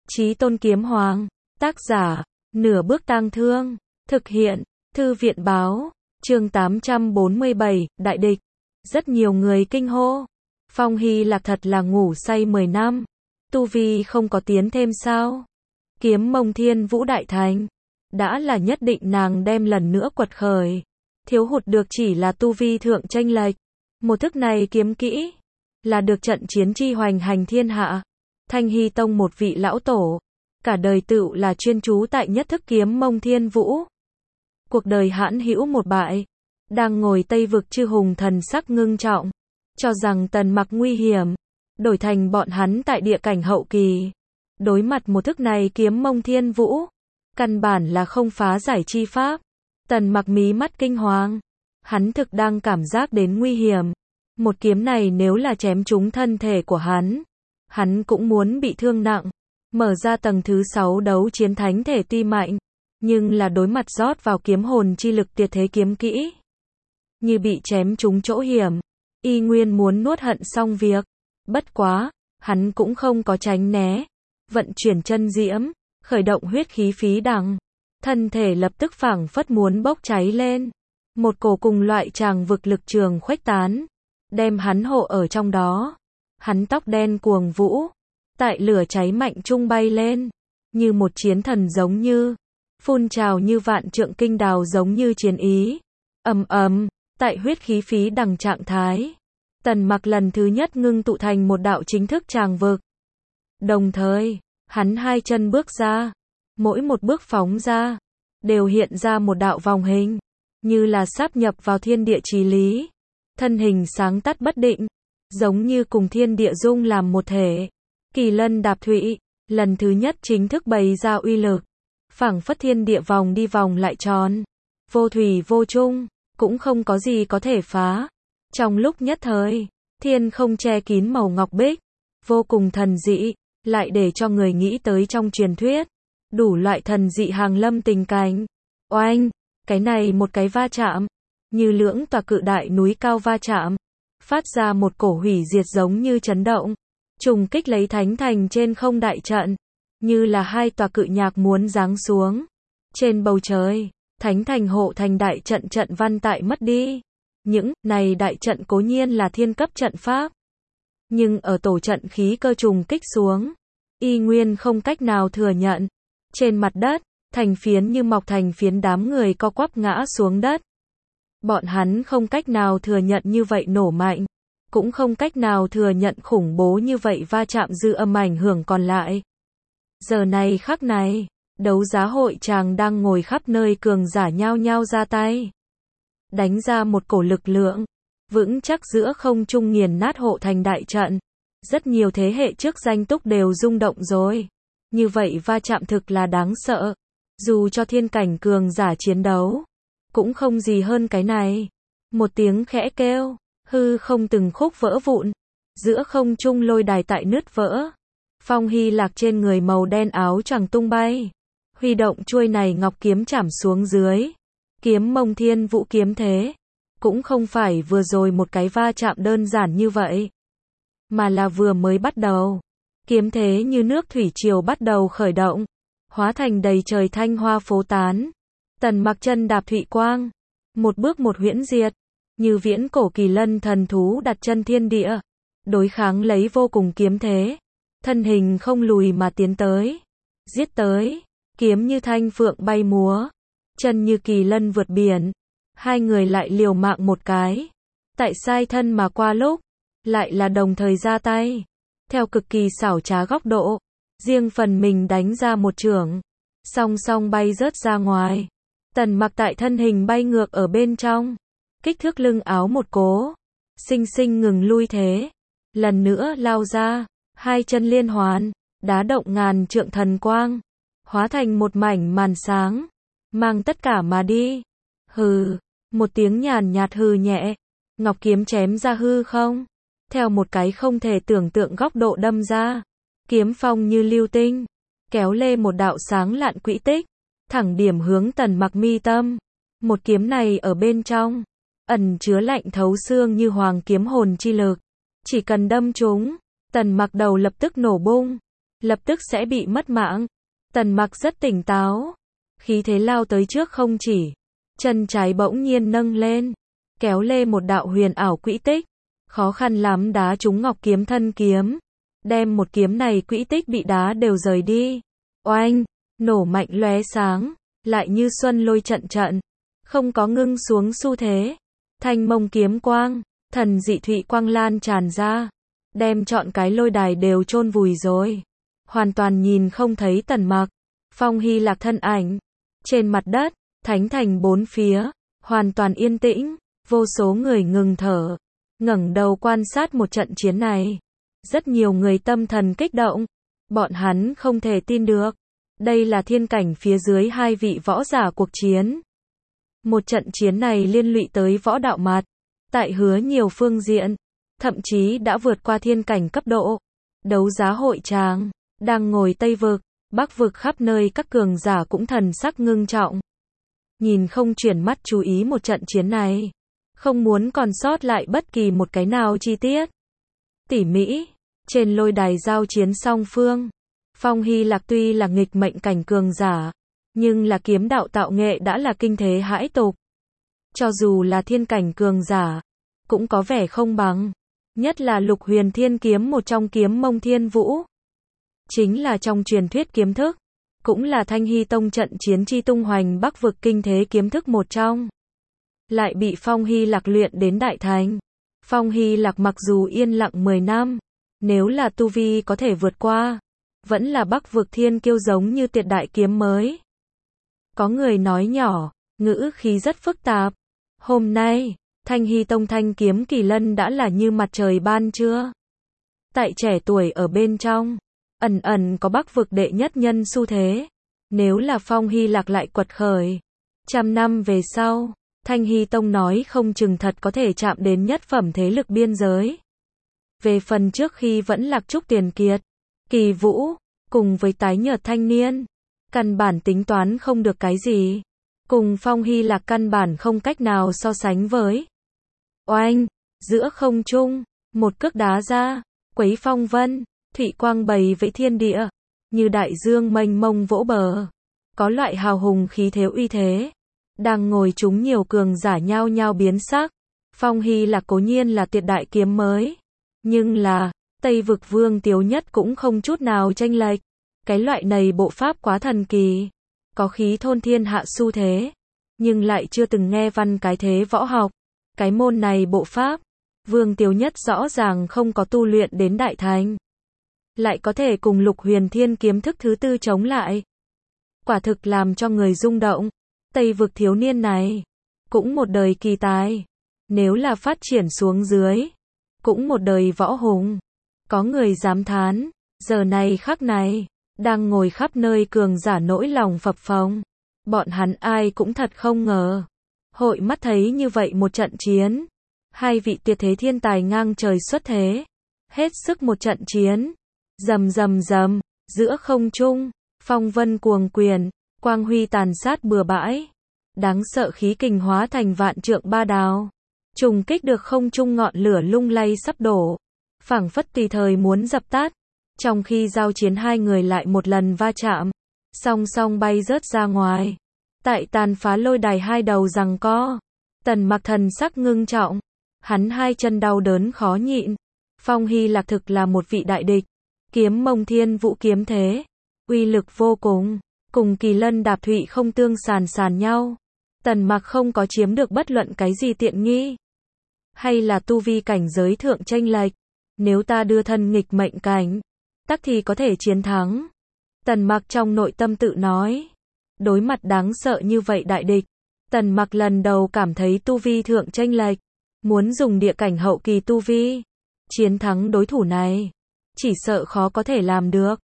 Chí Tôn Kiếm Hoàng. Tác giả, Nửa Bước Tang Thương. Thực hiện, Thư viện báo. Chương 847, Đại địch. Rất nhiều người kinh hô. Phong Hy Lạc thật là ngủ say 10 năm. Tu vi không có tiến thêm sao? Kiếm Mông Thiên Vũ Đại Thành. Đã là nhất định nàng đem lần nữa quật khởi. Thiếu hụt được chỉ là tu vi thượng chênh lệch. Một thức này kiếm kỹ. Là được trận chiến chi hoành hành thiên hạ. Thanh Hy Tông một vị lão tổ. Cả đời tựu là chuyên chú tại nhất thức kiếm Mông Thiên Vũ. Cuộc đời hãn hữu một bại. Đang ngồi Tây Vực chư hùng thần sắc ngưng trọng. Cho rằng Tần Mặc nguy hiểm. Đổi thành bọn hắn tại địa cảnh hậu kỳ. Đối mặt một thức này kiếm Mông Thiên Vũ. Căn bản là không phá giải chi pháp. Tần Mặc mí mắt kinh hoàng. Hắn thực đang cảm giác đến nguy hiểm. Một kiếm này nếu là chém trúng thân thể của hắn cũng muốn bị thương nặng. Mở ra tầng thứ 6 đấu chiến thánh thể tuy mạnh, nhưng là đối mặt rót vào kiếm hồn chi lực tuyệt thế kiếm kỹ. Như bị chém trúng chỗ hiểm, y nguyên muốn nuốt hận xong việc. Bất quá, hắn cũng không có tránh né. Vận chuyển chân diễm, khởi động huyết khí phí đằng. Thân thể lập tức phảng phất muốn bốc cháy lên. Một cổ cùng loại tràng vực lực trường khuếch tán. Đem hắn hộ ở trong đó. Hắn tóc đen cuồng vũ. Tại lửa cháy mạnh trung bay lên. Như một chiến thần giống như. Phun trào như vạn trượng kinh đào giống như chiến ý. Ầm ầm, tại huyết khí phí đằng trạng thái. Tần Mặc lần thứ nhất ngưng tụ thành một đạo chính thức tràng vực. Đồng thời, hắn hai chân bước ra. Mỗi một bước phóng ra. Đều hiện ra một đạo vòng hình. Như là sáp nhập vào thiên địa chí lý. Thân hình sáng tắt bất định. Giống như cùng thiên địa dung làm một thể. Kỳ lân đạp thụy. Lần thứ nhất chính thức bày ra uy lực. Phảng phất thiên địa vòng đi vòng lại tròn. Vô thủy vô chung. Cũng không có gì có thể phá. Trong lúc nhất thời, thiên không che kín màu ngọc bích. Vô cùng thần dị. Lại để cho người nghĩ tới trong truyền thuyết. Đủ loại thần dị hàng lâm tình cảnh. Oanh, cái này một cái va chạm. Như lưỡng tòa cự đại núi cao va chạm. Phát ra một cổ hủy diệt giống như chấn động. Trùng kích lấy thánh thành trên không đại trận. Như là hai tòa cự nhạc muốn giáng xuống. Trên bầu trời, thánh thành hộ thành đại trận trận văn tại mất đi. Những này đại trận cố nhiên là thiên cấp trận pháp. Nhưng ở tổ trận khí cơ trùng kích xuống. Y nguyên không cách nào thừa nhận. Trên mặt đất, thành phiến như mọc thành phiến đám người co quắp ngã xuống đất. Bọn hắn không cách nào thừa nhận như vậy nổ mạnh. Cũng không cách nào thừa nhận khủng bố như vậy va chạm dư âm ảnh hưởng còn lại. Giờ này khắc này, đấu giá hội chàng đang ngồi khắp nơi cường giả nhao nhao ra tay. Đánh ra một cổ lực lượng. Vững chắc giữa không trung nghiền nát hộ thành đại trận. Rất nhiều thế hệ trước danh túc đều rung động rồi. Như vậy va chạm thực là đáng sợ. Dù cho thiên cảnh cường giả chiến đấu. Cũng không gì hơn cái này. Một tiếng khẽ kêu. Hư không từng khúc vỡ vụn. Giữa không trung lôi đài tại nứt vỡ. Phong Hy Lạc trên người màu đen áo choàng tung bay. Huy động chuôi này ngọc kiếm chảm xuống dưới. Kiếm Mông Thiên Vũ kiếm thế. Cũng không phải vừa rồi một cái va chạm đơn giản như vậy. Mà là vừa mới bắt đầu. Kiếm thế như nước thủy triều bắt đầu khởi động. Hóa thành đầy trời thanh hoa phố tán. Tần Mặc chân đạp thụy quang. Một bước một huyễn diệt. Như viễn cổ kỳ lân thần thú đặt chân thiên địa. Đối kháng lấy vô cùng kiếm thế. Thân hình không lùi mà tiến tới. Giết tới. Kiếm như thanh phượng bay múa. Chân như kỳ lân vượt biển. Hai người lại liều mạng một cái. Tại sai thân mà qua lúc. Lại là đồng thời ra tay. Theo cực kỳ xảo trá góc độ. Riêng phần mình đánh ra một chưởng. Song song bay rớt ra ngoài. Tần Mặc tại thân hình bay ngược ở bên trong. Kích thước lưng áo một cố. Sinh sinh ngừng lui thế. Lần nữa lao ra. Hai chân liên hoàn. Đá động ngàn trượng thần quang. Hóa thành một mảnh màn sáng. Mang tất cả mà đi. Hừ. Một tiếng nhàn nhạt hừ nhẹ. Ngọc kiếm chém ra hư không. Theo một cái không thể tưởng tượng góc độ đâm ra. Kiếm phong như lưu tinh. Kéo lê một đạo sáng lạn quỹ tích. Thẳng điểm hướng Tần Mặc mi tâm. Một kiếm này ở bên trong. Ẩn chứa lạnh thấu xương như hoàng kiếm hồn chi lực. Chỉ cần đâm trúng. Tần Mặc đầu lập tức nổ bung. lập tức sẽ bị mất mạng. Tần Mặc rất tỉnh táo, khí thế lao tới trước không chỉ, chân trái bỗng nhiên nâng lên, kéo lê một đạo huyền ảo quỹ tích, khó khăn lắm đá trúng ngọc kiếm thân kiếm, đem một kiếm này quỹ tích bị đá đều rời đi. Oanh, nổ mạnh lóe sáng, lại như xuân lôi trận trận, không có ngưng xuống xu thế. Thanh mông kiếm quang, thần dị thụy quang lan tràn ra, đem trọn cái lôi đài đều chôn vùi rồi. Hoàn toàn nhìn không thấy Tần Mặc, Phong Hy Lạc thân ảnh. Trên mặt đất, thánh thành bốn phía, hoàn toàn yên tĩnh, vô số người ngừng thở, ngẩng đầu quan sát một trận chiến này. Rất nhiều người tâm thần kích động, bọn hắn không thể tin được. Đây là thiên cảnh phía dưới hai vị võ giả cuộc chiến. Một trận chiến này liên lụy tới võ đạo mặt, tại hứa nhiều phương diện, thậm chí đã vượt qua thiên cảnh cấp độ. Đấu giá hội tràng, đang ngồi Tây Vực, Bắc Vực khắp nơi các cường giả cũng thần sắc ngưng trọng. Nhìn không chuyển mắt chú ý một trận chiến này, không muốn còn sót lại bất kỳ một cái nào chi tiết. Tỉ mỉ, trên lôi đài giao chiến song phương, Phong Hy Lạc tuy là nghịch mệnh cảnh cường giả, nhưng là kiếm đạo tạo nghệ đã là kinh thế hãi tục. Cho dù là thiên cảnh cường giả, cũng có vẻ không bằng. Nhất là Lục Huyền Thiên kiếm một trong kiếm mông thiên vũ. Chính là trong truyền thuyết kiếm thức, cũng là Thanh Hy Tông trận chiến chi tung hoành Bắc Vực kinh thế kiếm thức một trong. Lại bị Phong Hy Lạc luyện đến đại thành. Phong Hy Lạc mặc dù yên lặng 10 năm, nếu là tu vi có thể vượt qua, vẫn là Bắc Vực thiên kiêu giống như tuyệt đại kiếm mới. Có người nói nhỏ, ngữ khí rất phức tạp. Hôm nay, Thanh Hy Tông thanh kiếm kỳ lân đã là như mặt trời ban trưa. Tại trẻ tuổi ở bên trong, ẩn ẩn có Bắc Vực đệ nhất nhân xu thế. Nếu là Phong Hy Lạc lại quật khởi, 100 năm về sau, Thanh Hy Tông nói không chừng thật có thể chạm đến nhất phẩm thế lực biên giới. Về phần trước khi vẫn lạc Trúc Tiền Kiệt, Kỳ Vũ, cùng với tái nhợt thanh niên, căn bản tính toán không được cái gì. Cùng Phong Hy Lạc căn bản không cách nào so sánh với. Oanh, giữa không trung, một cước đá ra, quấy phong vân, thụy quang bày vẫy thiên địa, như đại dương mênh mông vỗ bờ. Có loại hào hùng khí thế uy thế. Đang ngồi chúng nhiều cường giả nhao nhao biến sắc. Phong Hy Lạc cố nhiên là tuyệt đại kiếm mới, nhưng là, Tây Vực Vương Tiếu Nhất cũng không chút nào chênh lệch. Cái loại này bộ pháp quá thần kỳ, có khí thôn thiên hạ xu thế, nhưng lại chưa từng nghe văn cái thế võ học. Cái môn này bộ pháp, Vương Tiếu Nhất rõ ràng không có tu luyện đến đại thành, lại có thể cùng Lục Huyền Thiên kiếm thức thứ tư chống lại. Quả thực làm cho người rung động. Tây Vực thiếu niên này, cũng một đời kỳ tài. Nếu là phát triển xuống dưới, cũng một đời võ hùng. Có người dám thán, giờ này khắc này, đang ngồi khắp nơi cường giả nỗi lòng phập phồng. Bọn hắn ai cũng thật không ngờ. Hội mắt thấy như vậy một trận chiến. Hai vị tuyệt thế thiên tài ngang trời xuất thế. Hết sức một trận chiến. Rầm rầm rầm, giữa không trung, phong vân cuồng quyền, quang huy tàn sát bừa bãi. Đáng sợ khí kình hóa thành vạn trượng ba đào. Trùng kích được không trung ngọn lửa lung lay sắp đổ. Phảng phất tùy thời muốn dập tắt. Trong khi giao chiến hai người lại một lần va chạm, song song bay rớt ra ngoài. Tại tàn phá lôi đài hai đầu giằng co, Tần Mặc thần sắc ngưng trọng, hắn hai chân đau đớn khó nhịn. Phong Hy Lạc thực là một vị đại địch, kiếm mông thiên vũ kiếm thế, uy lực vô cùng, cùng Kỳ Lân đạp thụy không tương sàn nhau. Tần Mặc không có chiếm được bất luận cái gì tiện nghi, hay là tu vi cảnh giới thượng chênh lệch. Nếu ta đưa thân nghịch mệnh cảnh, tắc thì có thể chiến thắng. Tần Mặc trong nội tâm tự nói. Đối mặt đáng sợ như vậy đại địch, Tần Mặc lần đầu cảm thấy tu vi thượng chênh lệch. Muốn dùng địa cảnh hậu kỳ tu vi chiến thắng đối thủ này, chỉ sợ khó có thể làm được.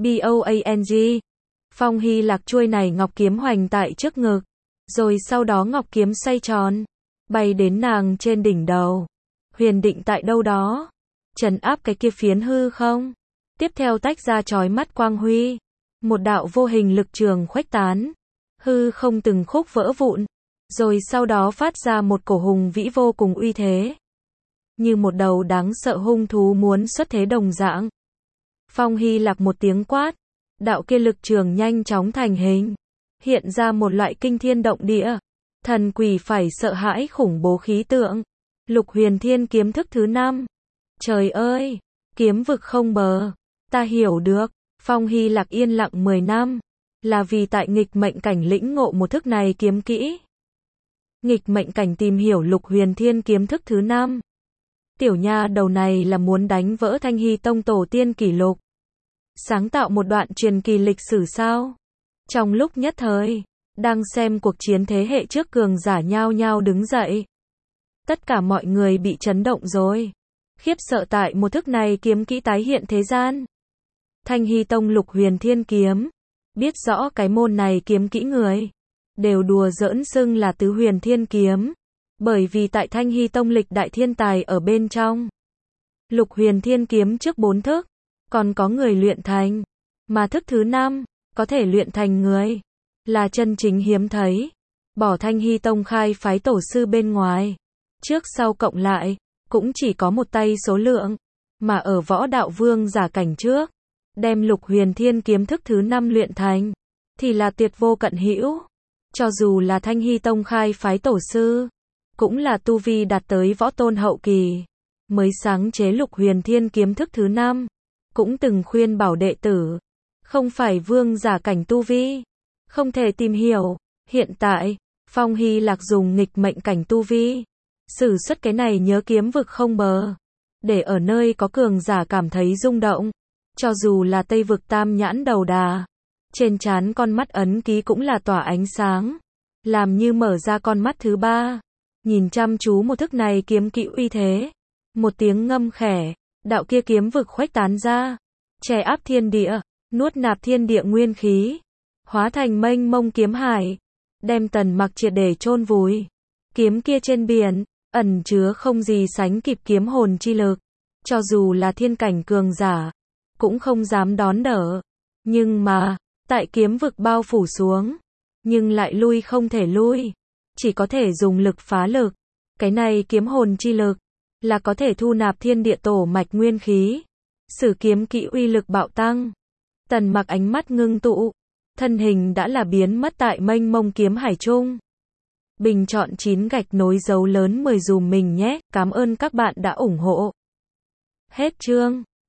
BOANG. Phong Hy Lạc chuôi này ngọc kiếm hoành tại trước ngực, rồi sau đó ngọc kiếm xoay tròn, bay đến nàng trên đỉnh đầu, huyền định tại đâu đó, trấn áp cái kia phiến hư không. Tiếp theo tách ra chói mắt quang huy, một đạo vô hình lực trường khuếch tán, hư không từng khúc vỡ vụn, rồi sau đó phát ra một cổ hùng vĩ vô cùng uy thế, như một đầu đáng sợ hung thú muốn xuất thế đồng dạng. Phong Hy Lạc một tiếng quát. Đạo kia lực trường nhanh chóng thành hình. Hiện ra một loại kinh thiên động địa. Thần quỷ phải sợ hãi khủng bố khí tượng. Lục Huyền Thiên kiếm thức thứ 5. Trời ơi! Kiếm vực không bờ. Ta hiểu được. Phong Hy Lạc yên lặng 10 năm. Là vì tại nghịch mệnh cảnh lĩnh ngộ một thức này kiếm kỹ. Nghịch mệnh cảnh tìm hiểu Lục Huyền Thiên kiếm thức thứ 5. Tiểu nha đầu này là muốn đánh vỡ Thanh Hy Tông tổ tiên kỷ lục. Sáng tạo một đoạn truyền kỳ lịch sử sao? Trong lúc nhất thời, đang xem cuộc chiến thế hệ trước cường giả nhao nhao đứng dậy. Tất cả mọi người bị chấn động rồi. Khiếp sợ tại một thức này kiếm kỹ tái hiện thế gian. Thanh Hy Tông Lục Huyền Thiên kiếm. Biết rõ cái môn này kiếm kỹ người. Đều đùa giỡn xưng là Tứ Huyền Thiên kiếm. Bởi vì tại Thanh Hy Tông lịch đại thiên tài ở bên trong. Lục Huyền Thiên kiếm trước 4 thức. Còn có người luyện thành. Mà thức thứ 5. Có thể luyện thành người. Là chân chính hiếm thấy. Bỏ Thanh Hy Tông khai phái tổ sư bên ngoài. Trước sau cộng lại. Cũng chỉ có một tay số lượng. Mà ở võ đạo vương giả cảnh trước. Đem Lục Huyền Thiên kiếm thức thứ 5 luyện thành. Thì là tuyệt vô cận hữu. Cho dù là Thanh Hy Tông khai phái tổ sư. Cũng là tu vi đạt tới võ tôn hậu kỳ. Mới sáng chế Lục Huyền Thiên kiếm thức thứ 5. Cũng từng khuyên bảo đệ tử. Không phải vương giả cảnh tu vi. Không thể tìm hiểu. Hiện tại, Phong Hy Lạc dùng nghịch mệnh cảnh tu vi. Sử xuất cái này nhớ kiếm vực không bờ. Để ở nơi có cường giả cảm thấy rung động. Cho dù là Tây vực Tam Nhãn Đầu Đà. Trên trán con mắt ấn ký cũng là tỏa ánh sáng. Làm như mở ra con mắt thứ 3. Nhìn chăm chú một thức này kiếm kỹ uy thế. Một tiếng ngâm khẽ. Đạo kia kiếm vực khuếch tán ra. Che áp thiên địa. Nuốt nạp thiên địa nguyên khí. Hóa thành mênh mông kiếm hải. Đem Tần Mặc triệt để chôn vùi. Kiếm kia trên biển. Ẩn chứa không gì sánh kịp kiếm hồn chi lực. Cho dù là thiên cảnh cường giả. Cũng không dám đón đỡ. Nhưng mà. Tại kiếm vực bao phủ xuống. Nhưng lại lui không thể lui. Chỉ có thể dùng lực phá lực. Cái này kiếm hồn chi lực. Là có thể thu nạp thiên địa tổ mạch nguyên khí. Sử kiếm kỹ uy lực bạo tăng. Tần Mặc ánh mắt ngưng tụ. Thân hình đã là biến mất tại mênh mông kiếm hải trung. Bình chọn 9 gạch nối dấu lớn 10 dùm mình nhé. Cảm ơn các bạn đã ủng hộ. Hết chương.